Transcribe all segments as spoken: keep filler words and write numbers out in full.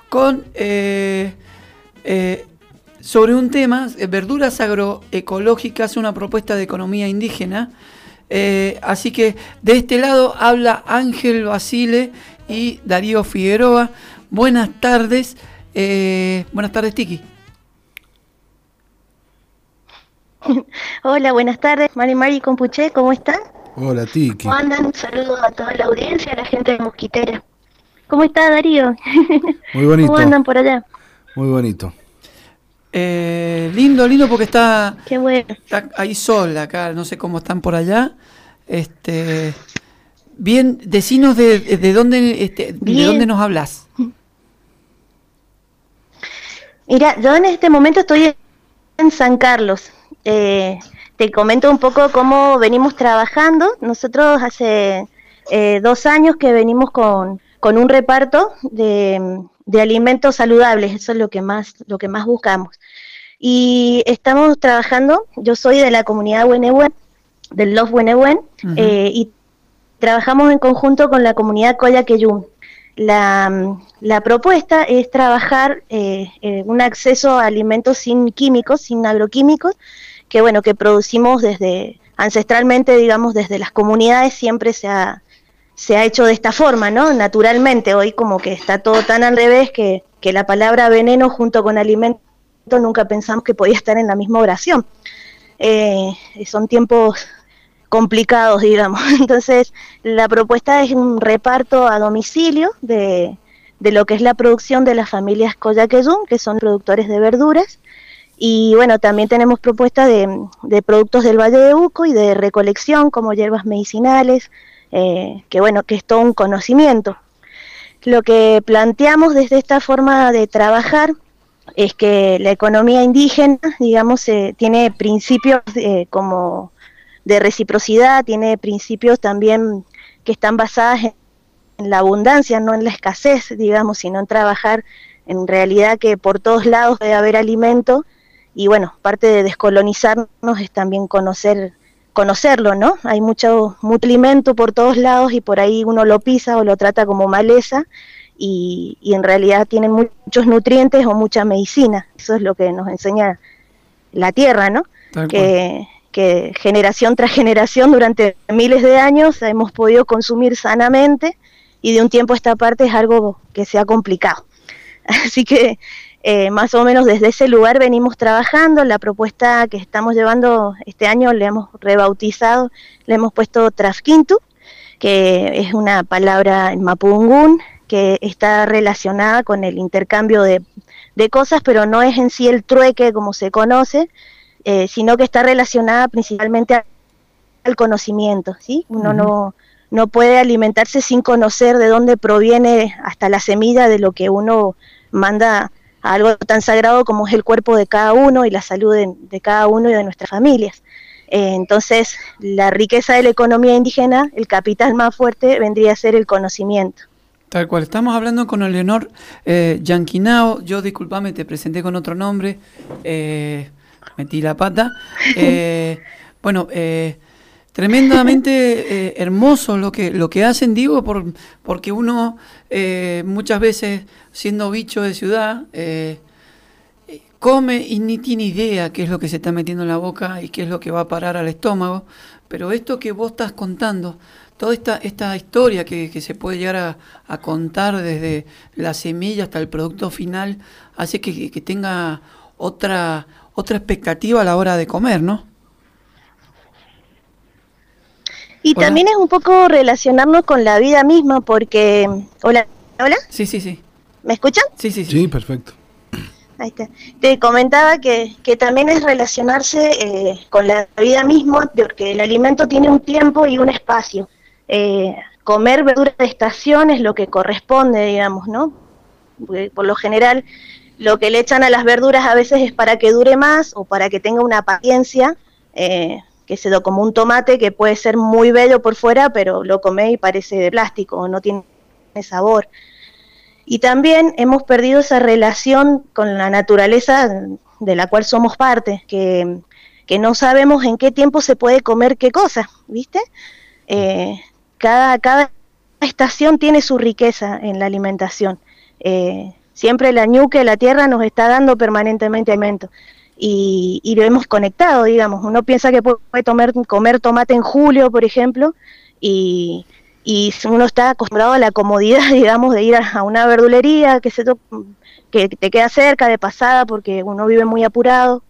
con eh, eh, sobre un tema, eh, verduras agroecológicas, una propuesta de economía indígena. Eh, así que de este lado habla Ángel Basile y Darío Figueroa. Buenas tardes, eh, buenas tardes, Tiki. Hola, buenas tardes, Mari Mari Compuché, ¿cómo están? Hola, Tiki. ¿Cómo andan? Un saludo a toda la audiencia, a la gente de Mosquitera. ¿Cómo está, Darío? Muy bonito. ¿Cómo andan por allá? Muy bonito. Eh, lindo, lindo porque está, Qué bueno. está ahí sol acá, no sé cómo están por allá. Este, bien, decinos de, de dónde, este, de dónde nos hablas. Mira, yo en este momento estoy en San Carlos. Eh, te comento un poco cómo venimos trabajando. Nosotros hace eh, dos años que venimos con, con un reparto de, de alimentos saludables. Eso es lo que más, lo que más buscamos. Y estamos trabajando, yo soy de la comunidad Huenehuen, del Love Huenehuen, uh-huh. eh, y trabajamos en conjunto con la comunidad Coyacayún. La, la propuesta es trabajar eh, eh, un acceso a alimentos sin químicos, sin agroquímicos, que bueno, que producimos desde, ancestralmente, digamos, desde las comunidades siempre se ha, se ha hecho de esta forma, ¿no? Naturalmente, hoy como que está todo tan al revés que, que la palabra veneno junto con alimento nunca pensamos que podía estar en la misma oración. Eh, son tiempos complicados, digamos. Entonces, la propuesta es un reparto a domicilio de, de lo que es la producción de las familias Coyacayún, que son productores de verduras, y bueno, también tenemos propuestas de, de productos del Valle de Uco y de recolección, como hierbas medicinales, eh, que bueno, que es todo un conocimiento. Lo que planteamos desde esta forma de trabajar es que la economía indígena, digamos, eh, tiene principios eh, como de reciprocidad, tiene principios también que están basadas en, en la abundancia, no en la escasez, digamos, sino en trabajar en realidad que por todos lados debe haber alimento, y bueno, parte de descolonizarnos es también conocer, conocerlo, ¿no? Hay mucho, mucho alimento por todos lados y por ahí uno lo pisa o lo trata como maleza, y, y en realidad tienen muchos nutrientes o mucha medicina. Eso es lo que nos enseña la tierra, ¿no? Que que generación tras generación durante miles de años hemos podido consumir sanamente, y de un tiempo a esta parte es algo que se ha complicado. Así que eh, más o menos desde ese lugar venimos trabajando. La propuesta que estamos llevando este año le hemos rebautizado, le hemos puesto Trafquintu, que es una palabra en mapudungún que está relacionada con el intercambio de, de cosas, pero no es en sí el trueque como se conoce, Eh, sino que está relacionada principalmente al conocimiento, ¿sí? Uno uh-huh. no, no puede alimentarse sin conocer de dónde proviene hasta la semilla de lo que uno manda a algo tan sagrado como es el cuerpo de cada uno y la salud de, de cada uno y de nuestras familias. Eh, entonces, la riqueza de la economía indígena, el capital más fuerte, vendría a ser el conocimiento. Tal cual, estamos hablando con Eleonor eh, Yanquinao. Yo, discúlpame, te presenté con otro nombre, eh, metí la pata. Eh, bueno, eh, tremendamente eh, hermoso lo que lo que hacen, digo, por, porque uno eh, muchas veces, siendo bicho de ciudad, eh, come y ni tiene idea qué es lo que se está metiendo en la boca y qué es lo que va a parar al estómago. Pero esto que vos estás contando, toda esta, esta historia que, que se puede llegar a, a contar desde la semilla hasta el producto final, hace que, que tenga otra... otra expectativa a la hora de comer, ¿no? Y ¿Hola? También es un poco relacionarnos con la vida misma, porque... ¿Hola? ¿Hola? Sí, sí, sí. ¿Me escuchan? Sí, sí, sí. Sí, perfecto. Ahí está. Te comentaba que, que también es relacionarse eh, con la vida misma, porque el alimento tiene un tiempo y un espacio. Eh, comer verdura de estación es lo que corresponde, digamos, ¿no? Porque por lo general... lo que le echan a las verduras a veces es para que dure más o para que tenga una apariencia, eh, que se lo como un tomate que puede ser muy bello por fuera, pero lo comés y parece de plástico o no tiene sabor. Y también hemos perdido esa relación con la naturaleza de la cual somos parte, que, que no sabemos en qué tiempo se puede comer qué cosa, ¿viste? Eh, cada, cada estación tiene su riqueza en la alimentación. Eh, siempre la ñuque, la tierra nos está dando permanentemente alimento. Y, y lo hemos conectado, digamos. Uno piensa que puede tomar, comer tomate en julio, por ejemplo, y, y uno está acostumbrado a la comodidad, digamos, de ir a, a una verdulería que, se to que te queda cerca de pasada porque uno vive muy apurado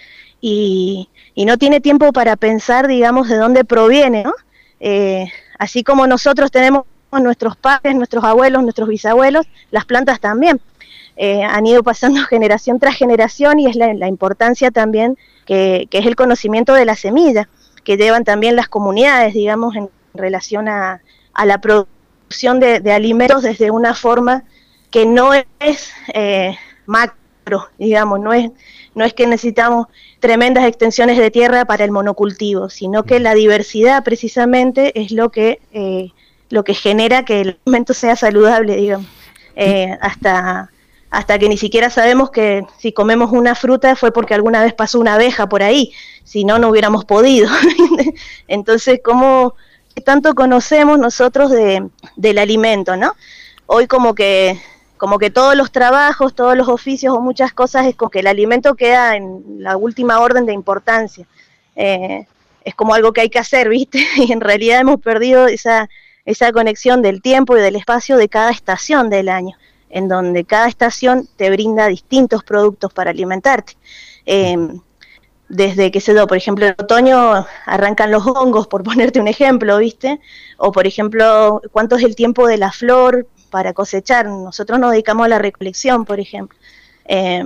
y, y no tiene tiempo para pensar, digamos, de dónde proviene, ¿no? Eh, así como nosotros tenemos nuestros padres, nuestros abuelos, nuestros bisabuelos, las plantas también. Eh, han ido pasando generación tras generación y es la, la importancia también que, que es el conocimiento de la semilla, que llevan también las comunidades, digamos, en relación a, a la producción de, de alimentos desde una forma que no es eh, macro, digamos, no es, no es que necesitamos tremendas extensiones de tierra para el monocultivo, sino que la diversidad precisamente es lo que, eh, lo que genera que el alimento sea saludable, digamos, eh, hasta... hasta que ni siquiera sabemos que si comemos una fruta fue porque alguna vez pasó una abeja por ahí, si no, no hubiéramos podido. Entonces, ¿cómo qué tanto conocemos nosotros de, del alimento, ¿no? Hoy como que, como que todos los trabajos, todos los oficios o muchas cosas, es como que el alimento queda en la última orden de importancia. Eh, es como algo que hay que hacer, ¿viste? Y en realidad hemos perdido esa, esa conexión del tiempo y del espacio de cada estación del año, en donde cada estación te brinda distintos productos para alimentarte. Eh, desde, qué sé yo, por ejemplo, en otoño arrancan los hongos, por ponerte un ejemplo, ¿viste? O, por ejemplo, ¿cuánto es el tiempo de la flor para cosechar? Nosotros nos dedicamos a la recolección, por ejemplo. Eh,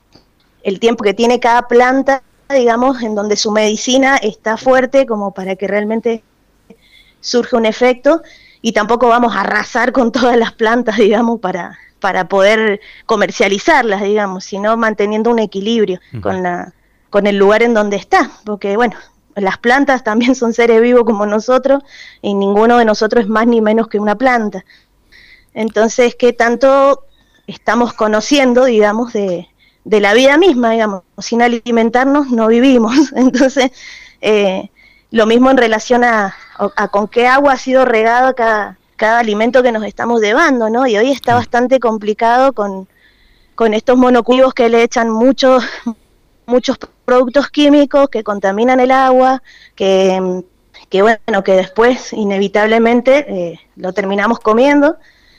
el tiempo que tiene cada planta, digamos, en donde su medicina está fuerte como para que realmente surja un efecto, y tampoco vamos a arrasar con todas las plantas, digamos, para... para poder comercializarlas, digamos, sino manteniendo un equilibrio uh-huh. con la con el lugar en donde está, porque bueno, las plantas también son seres vivos como nosotros, y ninguno de nosotros es más ni menos que una planta. Entonces, ¿qué tanto estamos conociendo, digamos, de, de la vida misma, digamos? Sin alimentarnos no vivimos. Entonces, eh, lo mismo en relación a, a, a con qué agua ha sido regado cada cada alimento que nos estamos llevando, ¿no? Y hoy está bastante complicado con, con estos monocultivos que le echan muchos muchos productos químicos que contaminan el agua, que, que bueno, que después inevitablemente eh, lo terminamos comiendo,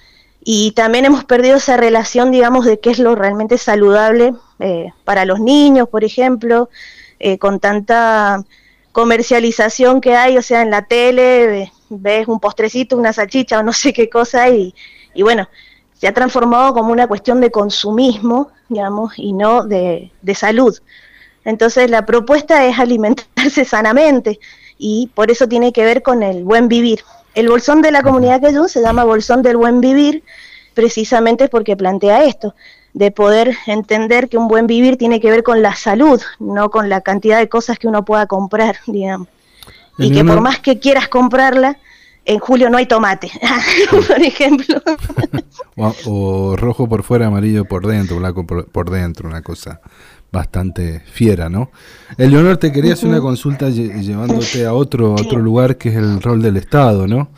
y también hemos perdido esa relación, digamos, de qué es lo realmente saludable eh, para los niños, por ejemplo, eh, con tanta comercialización que hay, o sea, en la tele eh, ves un postrecito, una salchicha o no sé qué cosa, y, y bueno, se ha transformado como una cuestión de consumismo, digamos, y no de, de salud. Entonces la propuesta es alimentarse sanamente, y por eso tiene que ver con el buen vivir. El bolsón de la comunidad Queyún se llama Bolsón del Buen Vivir, precisamente porque plantea esto, de poder entender que un buen vivir tiene que ver con la salud, no con la cantidad de cosas que uno pueda comprar, digamos. Y en que una... por más que quieras comprarla, en julio no hay tomate, por ejemplo. o, o rojo por fuera, amarillo por dentro, blanco por, por dentro, una cosa bastante fiera, ¿no? Eleonor, te quería hacer una consulta lle llevándote a otro, a otro lugar, que es el rol del Estado, ¿no?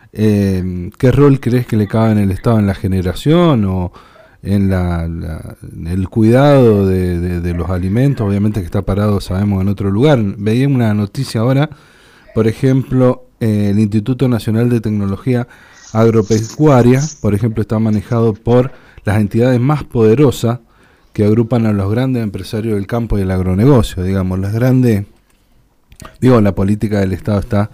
Eh, ¿Qué rol crees que le cabe en el Estado, en la generación o en la, la, el cuidado de, de, de los alimentos? Obviamente que está parado, sabemos, en otro lugar. Veía una noticia ahora, por ejemplo, eh, el Instituto Nacional de Tecnología Agropecuaria, por ejemplo, está manejado por las entidades más poderosas que agrupan a los grandes empresarios del campo y el agronegocio, digamos, las grandes, digo, la política del Estado está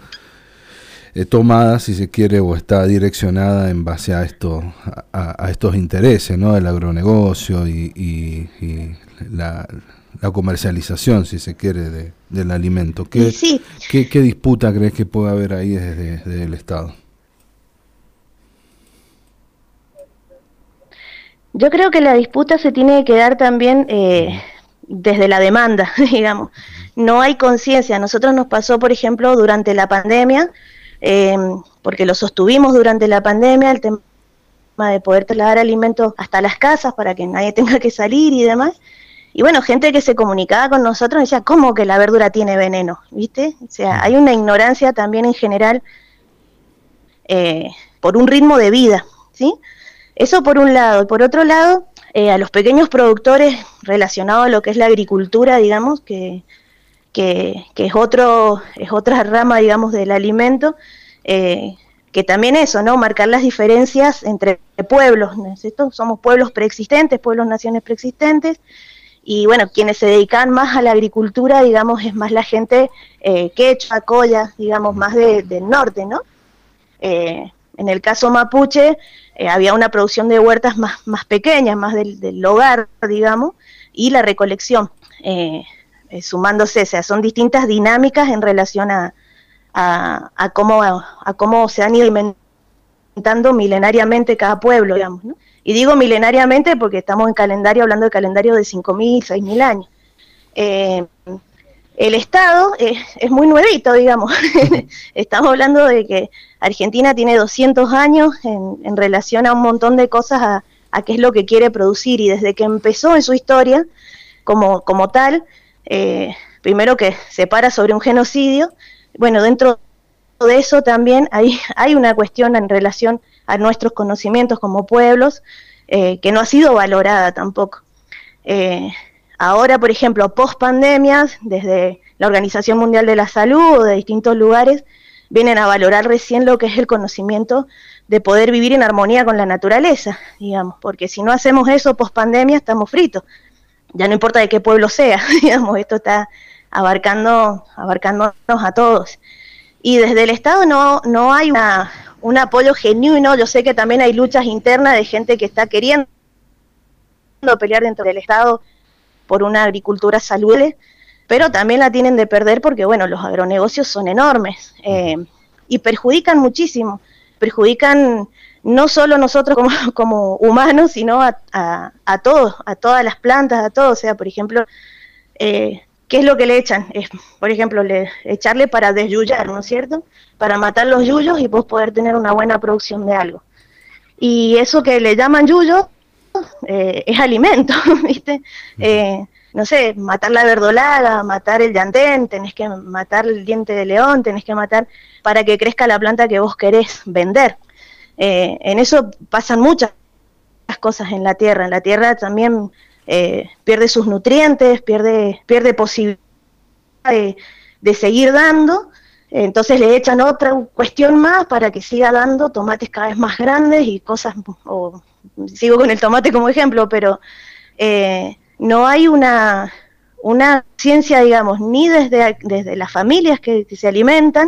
eh, tomada, si se quiere, o está direccionada en base a esto, a, a estos intereses, ¿no? Del agronegocio y, y, y la, la comercialización, si se quiere, de, del alimento. ¿Qué, sí. ¿qué, ¿Qué disputa crees que puede haber ahí desde, desde el Estado? Yo creo que la disputa se tiene que dar también eh, desde la demanda, digamos. No hay conciencia. A nosotros nos pasó, por ejemplo, durante la pandemia, eh, porque lo sostuvimos durante la pandemia, el tema de poder trasladar alimentos hasta las casas para que nadie tenga que salir y demás. Y bueno, gente que se comunicaba con nosotros decía, ¿cómo que la verdura tiene veneno? ¿Viste? O sea, hay una ignorancia también en general eh, por un ritmo de vida, ¿sí? Eso por un lado. Por otro lado, eh, a los pequeños productores relacionados a lo que es la agricultura, digamos, que, que, que es, otro, es otra rama, digamos, del alimento, eh, que también eso, ¿no? Marcar las diferencias entre pueblos, ¿no es cierto? Somos pueblos preexistentes, pueblos, naciones preexistentes, y bueno, quienes se dedican más a la agricultura, digamos, es más la gente eh, quechua, colla, digamos, más de, del norte, ¿no? Eh, en el caso mapuche, eh, había una producción de huertas más, más pequeñas, más del, del hogar, digamos, y la recolección, eh, eh, sumándose, o sea, son distintas dinámicas en relación a A, a, cómo, a, a cómo se han ido inventando milenariamente cada pueblo, digamos, ¿no? Y digo milenariamente porque estamos en calendario, hablando de calendario de cinco mil, seis mil años. Eh, el Estado es, es muy nuevito, digamos. Estamos hablando de que Argentina tiene doscientos años en, en relación a un montón de cosas, a, a qué es lo que quiere producir, y desde que empezó en su historia como, como tal, eh, primero que se para sobre un genocidio. Bueno, dentro de eso también hay, hay una cuestión en relación a nuestros conocimientos como pueblos, eh, que no ha sido valorada tampoco. Eh, ahora, por ejemplo, post pandemias, desde la Organización Mundial de la Salud o de distintos lugares, vienen a valorar recién lo que es el conocimiento de poder vivir en armonía con la naturaleza, digamos, porque si no hacemos eso post pandemia estamos fritos. Ya no importa de qué pueblo sea, digamos, esto está abarcando, abarcándonos a todos. Y desde el Estado no, no hay una, un apoyo genuino. Yo sé que también hay luchas internas de gente que está queriendo pelear dentro del Estado por una agricultura saludable, pero también la tienen de perder porque, bueno, los agronegocios son enormes, eh, y perjudican muchísimo, perjudican no solo nosotros como, como humanos, sino a, a, a todos, a todas las plantas, a todo. O sea, por ejemplo, eh, ¿qué es lo que le echan? Es, por ejemplo, le, echarle para desyuyar, ¿no es cierto? Para matar los yuyos y vos poder tener una buena producción de algo. Y eso que le llaman yuyo eh, es alimento, ¿viste? Eh, no sé, matar la verdolaga, matar el llantén, tenés que matar el diente de león, tenés que matar para que crezca la planta que vos querés vender. Eh, en eso pasan muchas cosas en la tierra. En la tierra también Eh, pierde sus nutrientes, pierde, pierde posibilidad de, de seguir dando, entonces le echan otra cuestión más para que siga dando tomates cada vez más grandes y cosas, o sigo con el tomate como ejemplo, pero eh, no hay una, una ciencia, digamos, ni desde, desde las familias que, que se alimentan,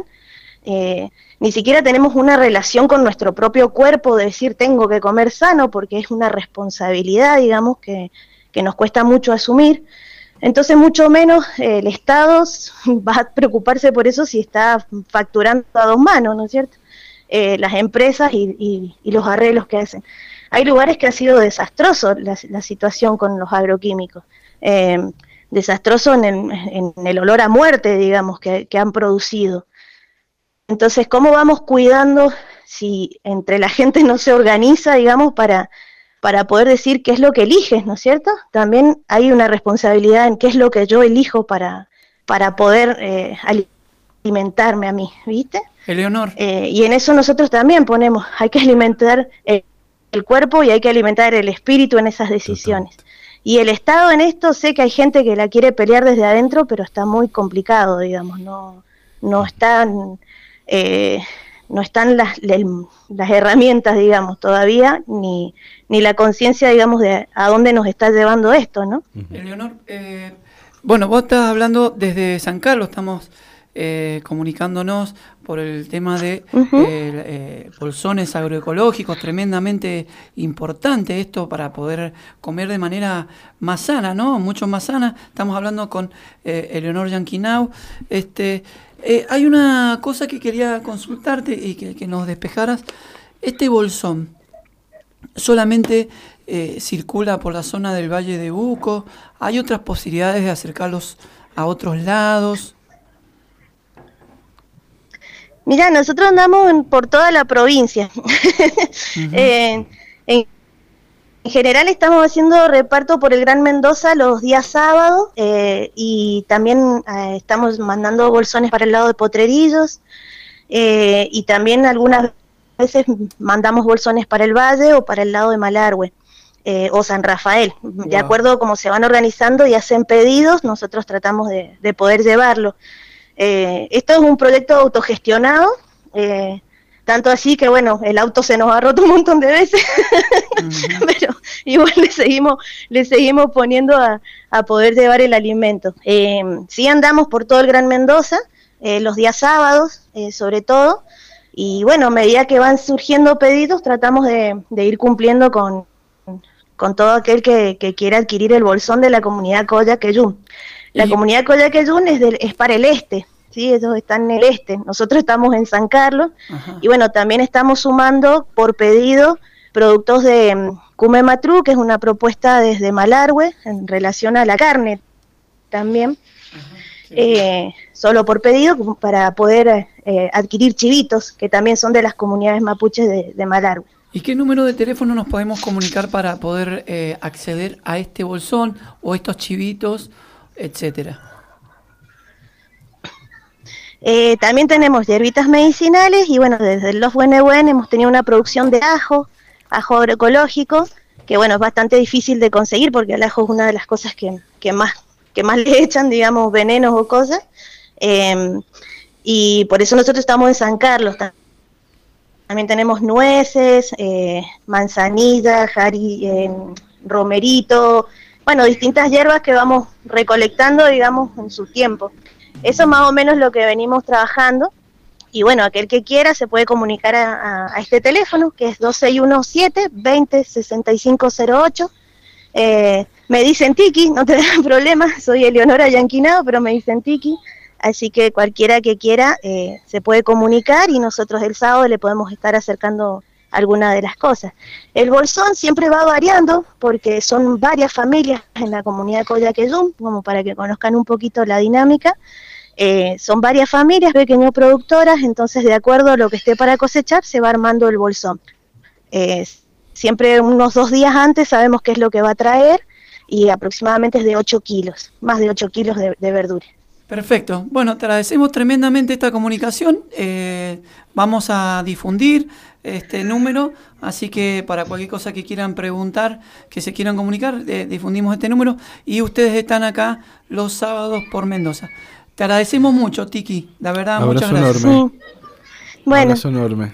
eh, ni siquiera tenemos una relación con nuestro propio cuerpo de decir tengo que comer sano, porque es una responsabilidad, digamos, que que nos cuesta mucho asumir. Entonces mucho menos eh, el Estado va a preocuparse por eso si está facturando a dos manos, ¿no es cierto? Eh, las empresas y, y, y los arreglos que hacen. Hay lugares que ha sido desastroso la, la situación con los agroquímicos, eh, desastroso en el, en el olor a muerte, digamos, que, que han producido. Entonces, ¿cómo vamos cuidando si entre la gente no se organiza, digamos, para... para poder decir qué es lo que eliges, ¿no es cierto? También hay una responsabilidad en qué es lo que yo elijo para, para poder eh, alimentarme a mí, ¿viste? Eleonor. Eh, y en eso nosotros también ponemos, hay que alimentar el, el cuerpo y hay que alimentar el espíritu en esas decisiones. Totalmente. Y el Estado en esto, sé que hay gente que la quiere pelear desde adentro, pero está muy complicado, digamos, no, no están... Eh, no están las, las herramientas, digamos, todavía, ni, ni la conciencia, digamos, de a dónde nos está llevando esto, ¿no? Eleonor, eh, bueno, vos estás hablando desde San Carlos, estamos eh, comunicándonos por el tema de uh-huh. eh, eh, bolsones agroecológicos, tremendamente importante esto para poder comer de manera más sana, ¿no? Mucho más sana. Estamos hablando con eh, Eleonor Yanquinau. Este, eh, hay una cosa que quería consultarte y que, que nos despejaras. Este bolsón solamente eh, circula por la zona del Valle de Uco. ¿Hay otras posibilidades de acercarlos a otros lados? Mira, nosotros andamos en, por toda la provincia. Uh-huh. eh, en, en general estamos haciendo reparto por el Gran Mendoza los días sábados eh, y también eh, estamos mandando bolsones para el lado de Potrerillos eh, y también algunas veces mandamos bolsones para el Valle o para el lado de Malargüe. eh, o San Rafael. Wow. De acuerdo a cómo se van organizando y hacen pedidos, nosotros tratamos de, de poder llevarlo. Eh, esto es un proyecto autogestionado, eh, tanto así que, bueno, el auto se nos ha roto un montón de veces, uh-huh. pero igual le seguimos, le seguimos poniendo a, a poder llevar el alimento. Eh, sí andamos por todo el Gran Mendoza, eh, los días sábados, eh, sobre todo, y bueno, a medida que van surgiendo pedidos, tratamos de, de ir cumpliendo con, con todo aquel que, que quiera adquirir el bolsón de la comunidad Colla-Queyún. La y... comunidad Colla-Queyún es, del, es para el este, ¿sí? Ellos están en el este, nosotros estamos en San Carlos, ajá. Y bueno, también estamos sumando por pedido productos de um, Cume Matru, que es una propuesta desde Malargüe en relación a la carne también. Eh, solo por pedido para poder eh, adquirir chivitos que también son de las comunidades mapuches de, de Malargüe. ¿Y qué número de teléfono nos podemos comunicar para poder eh, acceder a este bolsón o estos chivitos, etcétera? Eh, también tenemos hierbitas medicinales y bueno, desde los Buenehuen hemos tenido una producción de ajo, ajo agroecológico, que bueno, es bastante difícil de conseguir porque el ajo es una de las cosas que, que más que más le echan, digamos, venenos o cosas, eh, y por eso nosotros estamos en San Carlos. También tenemos nueces, eh, manzanilla, jari, eh, romerito, bueno, distintas hierbas que vamos recolectando, digamos, en su tiempo. Eso es más o menos lo que venimos trabajando, y bueno, aquel que quiera se puede comunicar a, a, a este teléfono, que es dos seis uno siete, veinte, sesenta y cinco cero ocho, eh, me dicen Tiki, no te dan problema, soy Eleonora Yanquinao, pero me dicen Tiki, así que cualquiera que quiera eh, se puede comunicar y nosotros el sábado le podemos estar acercando alguna de las cosas. El bolsón siempre va variando porque son varias familias en la comunidad Colla-Queyún, como para que conozcan un poquito la dinámica. Eh, son varias familias, pequeñas productoras, entonces de acuerdo a lo que esté para cosechar se va armando el bolsón. Eh, siempre unos dos días antes sabemos qué es lo que va a traer, y aproximadamente es de ocho kilos, más de ocho kilos de, de verdura. Perfecto. Bueno, te agradecemos tremendamente esta comunicación. Eh, vamos a difundir este número, así que para cualquier cosa que quieran preguntar, que se quieran comunicar, eh, difundimos este número y ustedes están acá los sábados por Mendoza. Te agradecemos mucho, Tiki, la verdad, abrazo muchas gracias. Enorme. Sí. Bueno, abrazo enorme.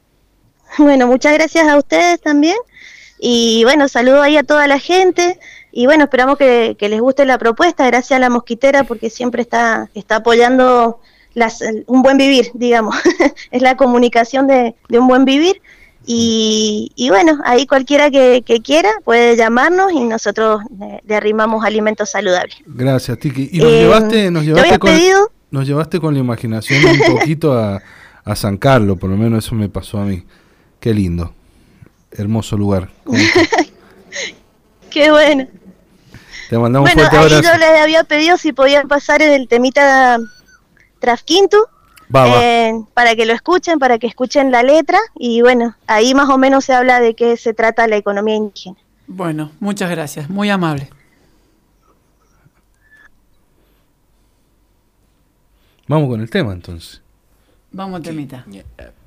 Bueno, muchas gracias a ustedes también. Y bueno, saludo ahí a toda la gente. Y bueno, esperamos que, que les guste la propuesta. Gracias a la Mosquitera porque siempre está, está apoyando las, un buen vivir, digamos. Es la comunicación de, de un buen vivir. Y, y bueno, ahí cualquiera que, que quiera puede llamarnos y nosotros le, le arrimamos alimentos saludables. Gracias, Tiki. Y nos eh, llevaste, nos llevaste con, pedido? nos llevaste con la imaginación un poquito a, a San Carlos, por lo menos eso me pasó a mí. Qué lindo, hermoso lugar. Qué bueno. Te mandamos bueno, un fuerte abrazo. Ahí yo les había pedido si podían pasar en el temita Trafquintu, va, va. Eh, para que lo escuchen, para que escuchen la letra, y bueno, ahí más o menos se habla de qué se trata la economía indígena. Bueno, muchas gracias, muy amable. Vamos con el tema entonces. Vamos al temita. Yeah.